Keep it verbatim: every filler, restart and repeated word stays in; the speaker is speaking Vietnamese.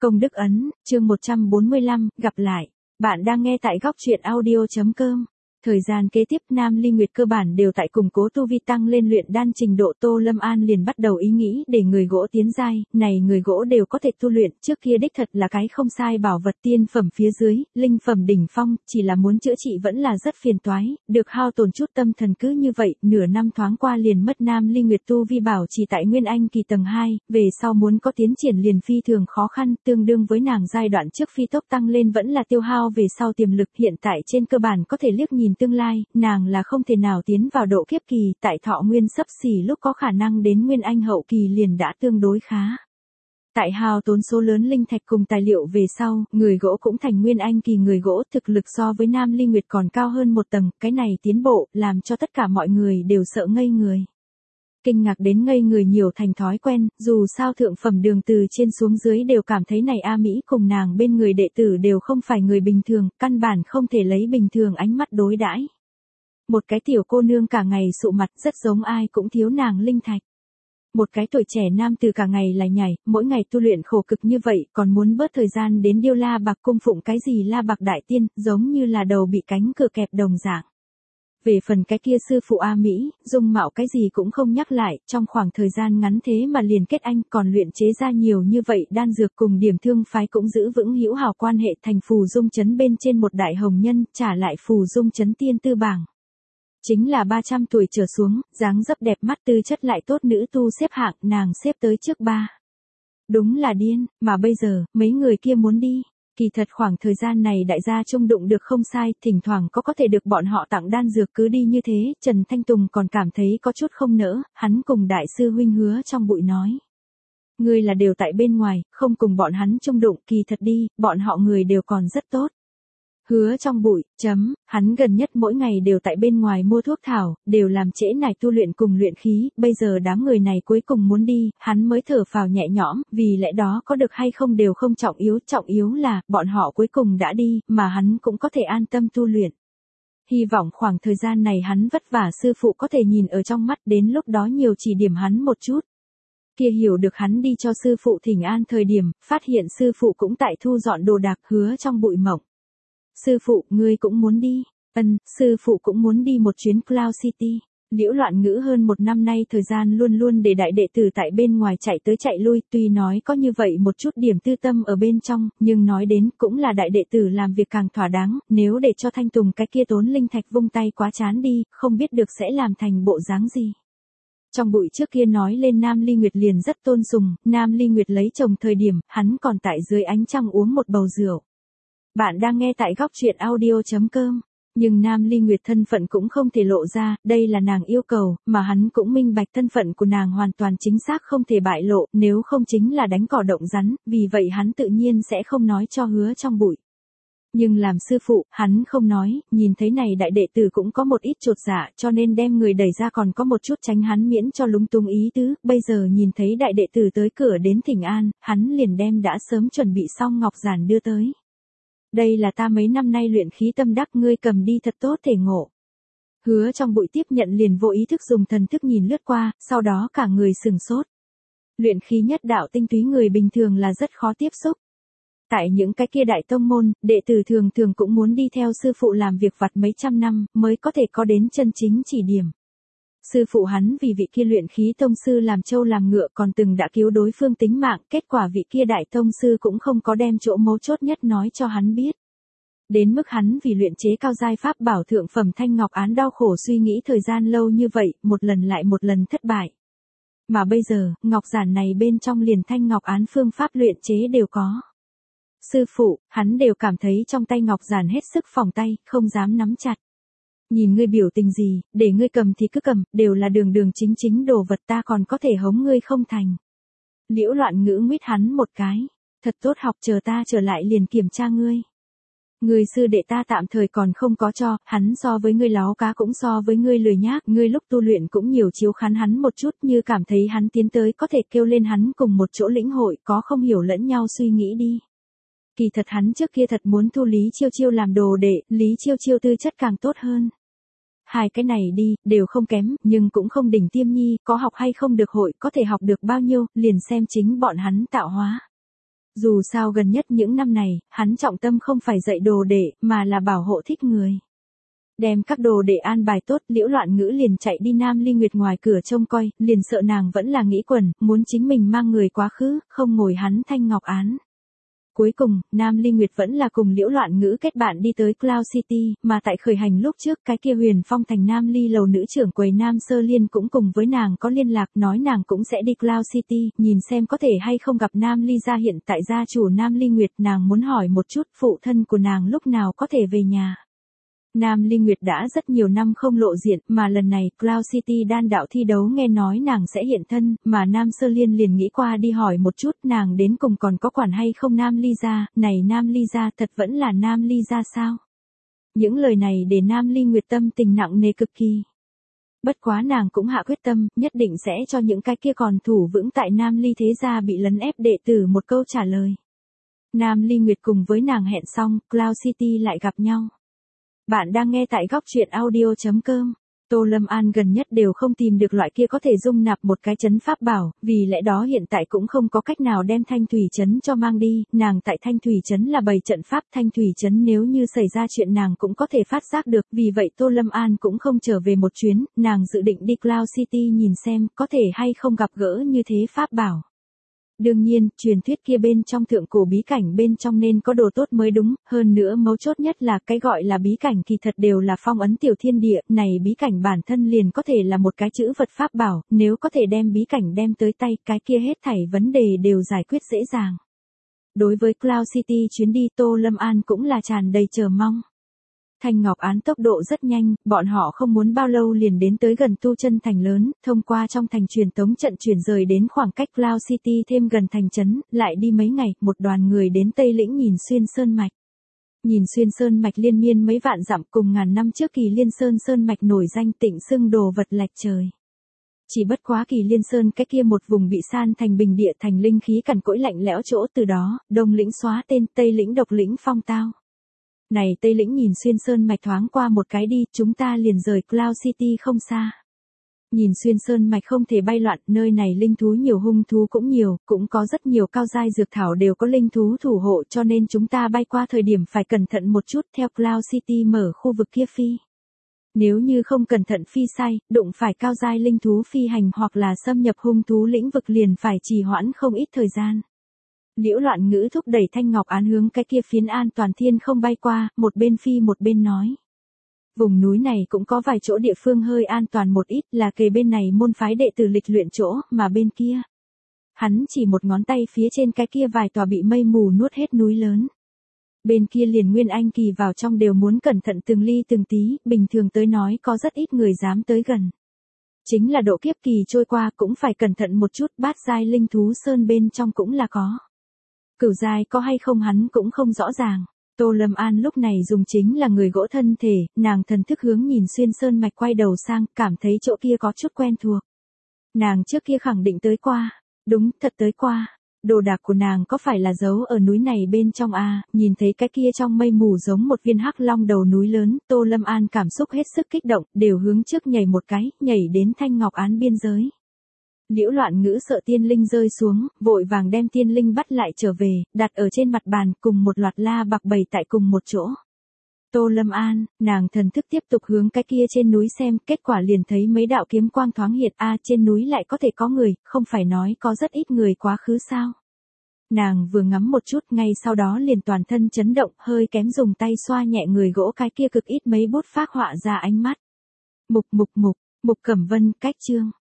Công đức ấn, chương một trăm bốn mươi lăm, gặp lại. Bạn đang nghe tại góc truyện audio.com. Thời gian kế tiếp Nam Ly Nguyệt cơ bản đều tại củng cố tu vi tăng lên luyện đan trình độ. Tô Lâm An liền bắt đầu ý nghĩ để người gỗ tiến giai, này người gỗ đều có thể tu luyện, trước kia đích thật là cái không sai bảo vật tiên phẩm phía dưới, linh phẩm đỉnh phong, chỉ là muốn chữa trị vẫn là rất phiền toái, được hao tổn chút tâm thần cứ như vậy, nửa năm thoáng qua liền mất. Nam Ly Nguyệt tu vi bảo chỉ tại Nguyên Anh kỳ tầng hai, về sau muốn có tiến triển liền phi thường khó khăn, tương đương với nàng giai đoạn trước phi tốc tăng lên vẫn là tiêu hao về sau tiềm lực, hiện tại trên cơ bản có thể liếc nhìn tương lai, nàng là không thể nào tiến vào độ kiếp kỳ, tại thọ nguyên sấp xỉ lúc có khả năng đến Nguyên Anh hậu kỳ liền đã tương đối khá. Tại hao tốn số lớn linh thạch cùng tài liệu về sau, người gỗ cũng thành Nguyên Anh kỳ người gỗ, thực lực so với Nam Ly Nguyệt còn cao hơn một tầng, cái này tiến bộ, làm cho tất cả mọi người đều sợ ngây người. Kinh ngạc đến ngây người nhiều thành thói quen, dù sao thượng phẩm đường từ trên xuống dưới đều cảm thấy này A Mỹ cùng nàng bên người đệ tử đều không phải người bình thường, căn bản không thể lấy bình thường ánh mắt đối đãi. Một cái tiểu cô nương cả ngày sụ mặt rất giống ai cũng thiếu nàng linh thạch. Một cái tuổi trẻ nam từ cả ngày lại nhảy, mỗi ngày tu luyện khổ cực như vậy, còn muốn bớt thời gian đến điêu la bạc cung phụng cái gì la bạc đại tiên, giống như là đầu bị cánh cửa kẹp đồng dạng. Về phần cái kia sư phụ A Mỹ, dung mạo cái gì cũng không nhắc lại, trong khoảng thời gian ngắn thế mà liền kết anh, còn luyện chế ra nhiều như vậy đan dược, cùng Điểm Thương phái cũng giữ vững hữu hảo quan hệ, thành Phù Dung trấn bên trên một đại hồng nhân, trả lại Phù Dung trấn tiên tư bảng. Chính là ba trăm tuổi trở xuống, dáng dấp đẹp mắt tư chất lại tốt nữ tu xếp hạng, nàng xếp tới trước ba. Đúng là điên, mà bây giờ, mấy người kia muốn đi. Kỳ thật khoảng thời gian này đại gia trung đụng được không sai, thỉnh thoảng có có thể được bọn họ tặng đan dược, cứ đi như thế, Trần Thanh Tùng còn cảm thấy có chút không nỡ, hắn cùng đại sư huynh Hứa trong bụi nói. Ngươi là đều tại bên ngoài, không cùng bọn hắn trung đụng, kỳ thật đi, bọn họ người đều còn rất tốt. Hứa trong bụi, chấm, hắn gần nhất mỗi ngày đều tại bên ngoài mua thuốc thảo, đều làm trễ nải tu luyện cùng luyện khí, bây giờ đám người này cuối cùng muốn đi, hắn mới thở phào nhẹ nhõm, vì lẽ đó có được hay không đều không trọng yếu, trọng yếu là, bọn họ cuối cùng đã đi, mà hắn cũng có thể an tâm tu luyện. Hy vọng khoảng thời gian này hắn vất vả sư phụ có thể nhìn ở trong mắt, đến lúc đó nhiều chỉ điểm hắn một chút. Kia hiểu được hắn đi cho sư phụ thỉnh an thời điểm, phát hiện sư phụ cũng tại thu dọn đồ đạc. Hứa trong bụi mộng. Sư phụ, ngươi cũng muốn đi. Ân, sư phụ cũng muốn đi một chuyến Cloud City. Liễu Loạn Ngữ hơn một năm nay thời gian luôn luôn để đại đệ tử tại bên ngoài chạy tới chạy lui, tuy nói có như vậy một chút điểm tư tâm ở bên trong, nhưng nói đến cũng là đại đệ tử làm việc càng thỏa đáng, nếu để cho Thanh Tùng cái kia tốn linh thạch vung tay quá chán đi, không biết được sẽ làm thành bộ dáng gì. Trong bụi trước kia nói lên Nam Ly Nguyệt liền rất tôn sùng, Nam Ly Nguyệt lấy chồng thời điểm, hắn còn tại dưới ánh trăng uống một bầu rượu. Bạn đang nghe tại góc truyện audio.com, nhưng Nam Ly Nguyệt thân phận cũng không thể lộ ra, đây là nàng yêu cầu, mà hắn cũng minh bạch thân phận của nàng hoàn toàn chính xác không thể bại lộ, nếu không chính là đánh cỏ động rắn, vì vậy hắn tự nhiên sẽ không nói cho Hứa trong bụi. Nhưng làm sư phụ, hắn không nói, nhìn thấy này đại đệ tử cũng có một ít chột dạ, cho nên đem người đẩy ra, còn có một chút tránh hắn miễn cho lúng túng ý tứ, bây giờ nhìn thấy đại đệ tử tới cửa đến thỉnh an, hắn liền đem đã sớm chuẩn bị xong ngọc giản đưa tới. Đây là ta mấy năm nay luyện khí tâm đắc, ngươi cầm đi thật tốt thể ngộ. Hứa trong bụi tiếp nhận liền vô ý thức dùng thần thức nhìn lướt qua, sau đó cả người sừng sốt. Luyện khí nhất đạo tinh túy người bình thường là rất khó tiếp xúc. Tại những cái kia đại tông môn, đệ tử thường thường cũng muốn đi theo sư phụ làm việc vặt mấy trăm năm, mới có thể có đến chân chính chỉ điểm. Sư phụ hắn vì vị kia luyện khí tông sư làm trâu làm ngựa, còn từng đã cứu đối phương tính mạng, kết quả vị kia đại tông sư cũng không có đem chỗ mấu chốt nhất nói cho hắn biết. Đến mức hắn vì luyện chế cao giai pháp bảo thượng phẩm thanh ngọc án đau khổ suy nghĩ thời gian lâu như vậy, một lần lại một lần thất bại. Mà bây giờ, ngọc giản này bên trong liền thanh ngọc án phương pháp luyện chế đều có. Sư phụ, hắn đều cảm thấy trong tay ngọc giản hết sức phòng tay, không dám nắm chặt. Nhìn ngươi biểu tình gì, để ngươi cầm thì cứ cầm, đều là đường đường chính chính đồ vật, ta còn có thể hống ngươi không thành. Liễu Loạn Ngữ nguyết hắn một cái, thật tốt học, chờ ta trở lại liền kiểm tra ngươi. Người sư đệ ta tạm thời còn không có cho, hắn so với ngươi láo cá cũng so với ngươi lười nhác, ngươi lúc tu luyện cũng nhiều chiếu khán hắn một chút, như cảm thấy hắn tiến tới có thể kêu lên hắn cùng một chỗ lĩnh hội, có không hiểu lẫn nhau suy nghĩ đi. Kỳ thật hắn trước kia thật muốn thu Lý Chiêu Chiêu làm đồ đệ, Lý Chiêu Chiêu tư chất càng tốt hơn. Hai cái này đi, đều không kém, nhưng cũng không đỉnh tiêm nhi, có học hay không được hội, có thể học được bao nhiêu, liền xem chính bọn hắn tạo hóa. Dù sao gần nhất những năm này, hắn trọng tâm không phải dạy đồ đệ, mà là bảo hộ thích người. Đem các đồ đệ an bài tốt, Liễu Loạn Ngữ liền chạy đi Nam Ly Nguyệt ngoài cửa trông coi, liền sợ nàng vẫn là nghĩ quẩn, muốn chính mình mang người quá khứ, không ngồi hắn Thanh Ngọc Án. Cuối cùng, Nam Ly Nguyệt vẫn là cùng Liễu Loạn Ngữ kết bạn đi tới Cloud City, mà tại khởi hành lúc trước cái kia Huyền Phong thành Nam Ly lầu nữ trưởng quầy Nam Sơ Liên cũng cùng với nàng có liên lạc, nói nàng cũng sẽ đi Cloud City, nhìn xem có thể hay không gặp Nam Ly gia hiện tại gia chủ Nam Ly Nguyệt, nàng muốn hỏi một chút phụ thân của nàng lúc nào có thể về nhà. Nam Ly Nguyệt đã rất nhiều năm không lộ diện, mà lần này Cloud City đan đạo thi đấu nghe nói nàng sẽ hiện thân, mà Nam Sơ Liên liền nghĩ qua đi hỏi một chút nàng đến cùng còn có quản hay không Nam Ly gia, này Nam Ly gia thật vẫn là Nam Ly gia sao? Những lời này để Nam Ly Nguyệt tâm tình nặng nề cực kỳ. Bất quá nàng cũng hạ quyết tâm, nhất định sẽ cho những cái kia còn thủ vững tại Nam Ly thế gia bị lấn ép đệ tử một câu trả lời. Nam Ly Nguyệt cùng với nàng hẹn xong, Cloud City lại gặp nhau. Bạn đang nghe tại góc truyện audio chấm com. Tô Lâm An gần nhất đều không tìm được loại kia có thể dung nạp một cái trấn pháp bảo, vì lẽ đó hiện tại cũng không có cách nào đem Thanh Thủy trấn cho mang đi, nàng tại Thanh Thủy trấn là bày trận pháp, Thanh Thủy trấn nếu như xảy ra chuyện nàng cũng có thể phát giác được, vì vậy Tô Lâm An cũng không trở về một chuyến, nàng dự định đi Cloud City nhìn xem có thể hay không gặp gỡ như thế pháp bảo. Đương nhiên, truyền thuyết kia bên trong thượng cổ bí cảnh bên trong nên có đồ tốt mới đúng, hơn nữa mấu chốt nhất là cái gọi là bí cảnh kỳ thật đều là phong ấn tiểu thiên địa, này bí cảnh bản thân liền có thể là một cái chữ vật pháp bảo, nếu có thể đem bí cảnh đem tới tay, cái kia hết thảy vấn đề đều giải quyết dễ dàng. Đối với Cloud City chuyến đi Tô Lâm An cũng là tràn đầy chờ mong. Thanh Ngọc Án tốc độ rất nhanh, bọn họ không muốn bao lâu liền đến tới gần Tu Chân thành lớn, thông qua trong thành truyền tống trận chuyển rời đến khoảng cách Cloud City thêm gần thành trấn, lại đi mấy ngày, một đoàn người đến Tây Lĩnh Nhìn Xuyên Sơn Mạch. Nhìn Xuyên Sơn Mạch liên miên mấy vạn dặm cùng ngàn năm trước Kỳ Liên Sơn Sơn Mạch nổi danh tịnh xưng đồ vật lạch trời. Chỉ bất quá Kỳ Liên Sơn cái kia một vùng bị san thành bình địa thành linh khí cằn cỗi lạnh lẽo chỗ, từ đó, Đông Lĩnh xóa tên, Tây Lĩnh độc lĩnh phong tao. Này Tây Lĩnh Nhìn Xuyên Sơn Mạch thoáng qua một cái đi, chúng ta liền rời Cloud City không xa. Nhìn Xuyên Sơn Mạch không thể bay loạn, nơi này linh thú nhiều, hung thú cũng nhiều, cũng có rất nhiều cao giai dược thảo đều có linh thú thủ hộ, cho nên chúng ta bay qua thời điểm phải cẩn thận một chút, theo Cloud City mở khu vực kia phi. Nếu như không cẩn thận phi sai, đụng phải cao giai linh thú phi hành hoặc là xâm nhập hung thú lĩnh vực liền phải trì hoãn không ít thời gian. Liễu Loạn Ngữ thúc đẩy Thanh Ngọc Án hướng cái kia phiến an toàn thiên không bay qua, một bên phi một bên nói. Vùng núi này cũng có vài chỗ địa phương hơi an toàn một ít, là kề bên này môn phái đệ tử lịch luyện chỗ, mà bên kia. Hắn chỉ một ngón tay phía trên cái kia vài tòa bị mây mù nuốt hết núi lớn. Bên kia liền Nguyên Anh kỳ vào trong đều muốn cẩn thận từng ly từng tí, bình thường tới nói có rất ít người dám tới gần. Chính là độ kiếp kỳ trôi qua cũng phải cẩn thận một chút, bát giai linh thú sơn bên trong cũng là có. Cửu giai có hay không hắn cũng không rõ ràng. Tô Lâm An lúc này dùng chính là người gỗ thân thể, nàng thần thức hướng Nhìn Xuyên Sơn Mạch quay đầu sang, cảm thấy chỗ kia có chút quen thuộc. Nàng trước kia khẳng định tới qua, đúng, thật tới qua. Đồ đạc của nàng có phải là giấu ở núi này bên trong à, nhìn thấy cái kia trong mây mù giống một viên hắc long đầu núi lớn, Tô Lâm An cảm xúc hết sức kích động, đều hướng trước nhảy một cái, nhảy đến Thanh Ngọc Án biên giới. Liễu Loạn Ngữ sợ tiên linh rơi xuống, vội vàng đem tiên linh bắt lại trở về, đặt ở trên mặt bàn, cùng một loạt la bạc bày tại cùng một chỗ. Tô Lâm An, nàng thần thức tiếp tục hướng cái kia trên núi xem, kết quả liền thấy mấy đạo kiếm quang thoáng hiện, a trên núi lại có thể có người, không phải nói có rất ít người quá khứ sao. Nàng vừa ngắm một chút, ngay sau đó liền toàn thân chấn động, hơi kém dùng tay xoa nhẹ người gỗ cái kia cực ít mấy bút phác họa ra ánh mắt. Mục mục mục, Mục Cẩm Vân, cách chương.